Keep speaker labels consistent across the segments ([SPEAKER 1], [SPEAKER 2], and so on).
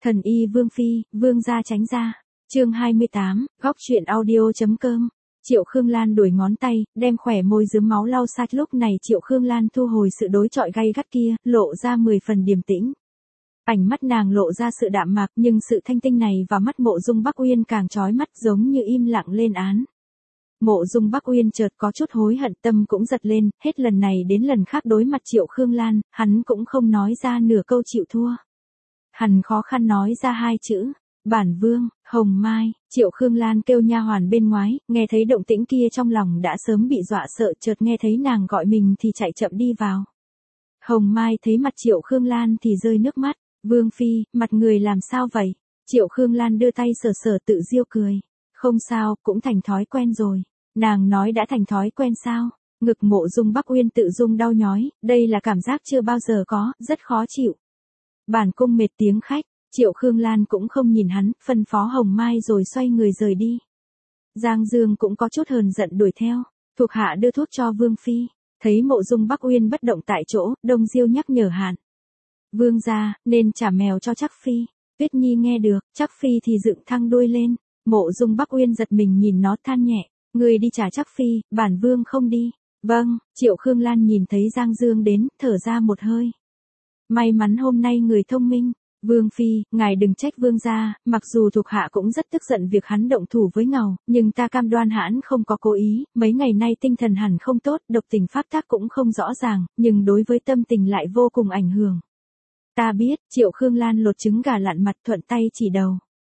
[SPEAKER 1] Thần y Vương Phi, Vương gia tránh ra. Chương 28, góc chuyện audio.com. Triệu Khương Lan đuổi ngón tay, đem khỏe môi rướm máu lau sạch. Lúc này Triệu Khương Lan thu hồi sự đối chọi gay gắt kia, lộ ra 10 phần điềm tĩnh. Ánh mắt nàng lộ ra sự đạm mạc, nhưng sự thanh tinh này vào mắt Mộ Dung Bắc Uyên càng chói mắt, giống như im lặng lên án. Mộ Dung Bắc Uyên chợt có chút hối hận, tâm cũng giật lên, hết lần này đến lần khác đối mặt Triệu Khương Lan, hắn cũng không nói ra nửa câu chịu thua. Hắn khó khăn nói ra hai chữ, bản vương, Hồng Mai. Triệu Khương Lan kêu nha hoàn bên ngoài, nghe thấy động tĩnh kia trong lòng đã sớm bị dọa sợ, chợt nghe thấy nàng gọi mình thì chạy chậm đi vào. Hồng Mai thấy mặt Triệu Khương Lan thì rơi nước mắt, Vương Phi, mặt người làm sao vậy? Triệu Khương Lan đưa tay sờ sờ tự giễu cười, không sao, cũng thành thói quen rồi. Nàng nói đã thành thói quen sao? Ngực Mộ Dung Bắc Uyên tự dung đau nhói, đây là cảm giác chưa bao giờ có, rất khó chịu. Bản cung mệt tiếng khách, Triệu Khương Lan cũng không nhìn hắn, phân phó Hồng Mai rồi xoay người rời đi. Giang Dương cũng có chút hờn giận đuổi theo, thuộc hạ đưa thuốc cho Vương Phi, thấy Mộ Dung Bắc Uyên bất động tại chỗ, Đông Diêu nhắc nhở hạn. Vương gia, nên trả mèo cho Trắc Phi. Tuyết Nhi nghe được, Trắc Phi thì dựng thăng đuôi lên, Mộ Dung Bắc Uyên giật mình nhìn nó than nhẹ, người đi trả Trắc Phi, bản vương không đi. Vâng, Triệu Khương Lan nhìn thấy Giang Dương đến, thở ra một hơi. May mắn hôm nay người thông minh. Vương Phi, ngài đừng trách vương gia, mặc dù thuộc hạ cũng rất tức giận việc hắn động thủ với Ngầu, nhưng ta cam đoan hãn không có cố ý, mấy ngày nay tinh thần hẳn không tốt, độc tình pháp tác cũng không rõ ràng, nhưng đối với tâm tình lại vô cùng ảnh hưởng. Ta biết, Triệu Khương Lan lột trứng gà lặn mặt thuận tay chỉ đầu.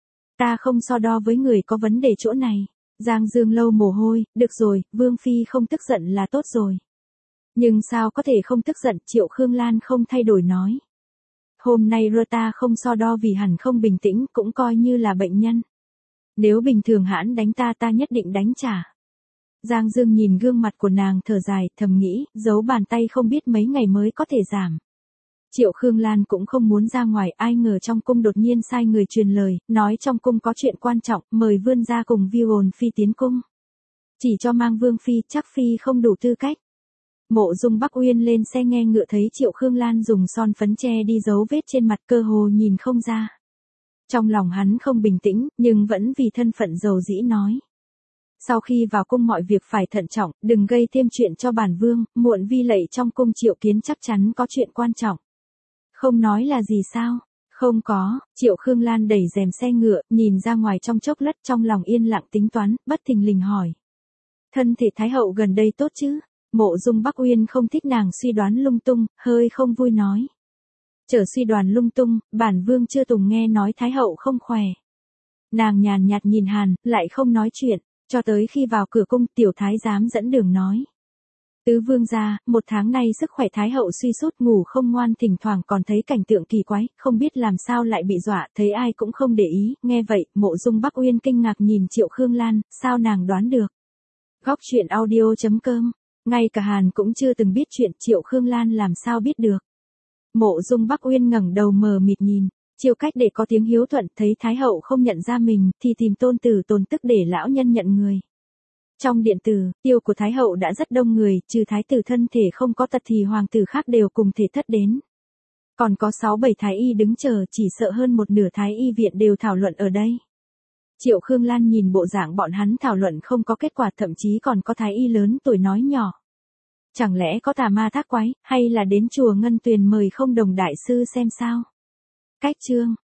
[SPEAKER 1] Ta không so đo với người có vấn đề chỗ này. Giang Dương lâu mồ hôi, được rồi, Vương Phi không tức giận là tốt rồi. Nhưng sao có thể không tức giận, Triệu Khương Lan không thay đổi nói. Hôm nay ta không so đo vì hẳn không bình tĩnh, cũng coi như là bệnh nhân. Nếu bình thường hãn đánh ta nhất định đánh trả. Giang Dương nhìn gương mặt của nàng thở dài, thầm nghĩ, giấu bàn tay không biết mấy ngày mới có thể giảm. Triệu Khương Lan cũng không muốn ra ngoài, ai ngờ trong cung đột nhiên sai người truyền lời, nói trong cung có chuyện quan trọng, mời vươn ra cùng Vi Hồn Phi tiến cung. Chỉ cho mang Vương Phi, Trắc Phi không đủ tư cách. Mộ Dung Bắc Uyên lên xe nghe ngựa thấy Triệu Khương Lan dùng son phấn che đi dấu vết trên mặt, cơ hồ nhìn không ra. Trong lòng hắn không bình tĩnh, nhưng vẫn vì thân phận dầu dĩ nói. Sau khi vào cung mọi việc phải thận trọng, đừng gây thêm chuyện cho bản vương, muộn vi lạy trong cung Triệu Kiến chắc chắn có chuyện quan trọng. Không nói là gì sao? Không có. Triệu Khương Lan đẩy rèm xe ngựa, nhìn ra ngoài trong chốc lát, trong lòng yên lặng tính toán, bất thình lình hỏi. Thân thể Thái Hậu gần đây tốt chứ? Mộ Dung Bắc Uyên không thích nàng suy đoán lung tung, hơi không vui nói. Chớ suy đoán lung tung, bản vương chưa từng nghe nói Thái Hậu không khỏe. Nàng nhàn nhạt nhìn Hàn, lại không nói chuyện, cho tới khi vào cửa cung, tiểu thái giám dẫn đường nói. Tứ vương gia, 1 tháng nay sức khỏe Thái Hậu suy sút, ngủ không ngoan, thỉnh thoảng còn thấy cảnh tượng kỳ quái, không biết làm sao lại bị dọa, thấy ai cũng không để ý. Nghe vậy, Mộ Dung Bắc Uyên kinh ngạc nhìn Triệu Khương Lan, sao nàng đoán được? Góc chuyện audio.com. Ngay cả Hàn cũng chưa từng biết chuyện, Triệu Khương Lan làm sao biết được. Mộ Dung Bắc Uyên ngẩng đầu mờ mịt nhìn, chiêu cách để có tiếng hiếu thuận, thấy Thái Hậu không nhận ra mình, thì tìm tôn tử tồn tức để lão nhân nhận người. Trong điện tử, tiêu của Thái Hậu đã rất đông người, trừ Thái tử thân thể không có tật thì hoàng tử khác đều cùng thể thất đến. Còn có 6-7 Thái y đứng chờ, chỉ sợ hơn một nửa Thái y viện đều thảo luận ở đây. Triệu Khương Lan nhìn bộ dạng bọn hắn thảo luận không có kết quả, thậm chí còn có Thái y lớn tuổi nói nhỏ. Chẳng lẽ có tà ma thác quái, hay là đến chùa Ngân Tuyền mời Không Đồng đại sư xem sao? Cách chương.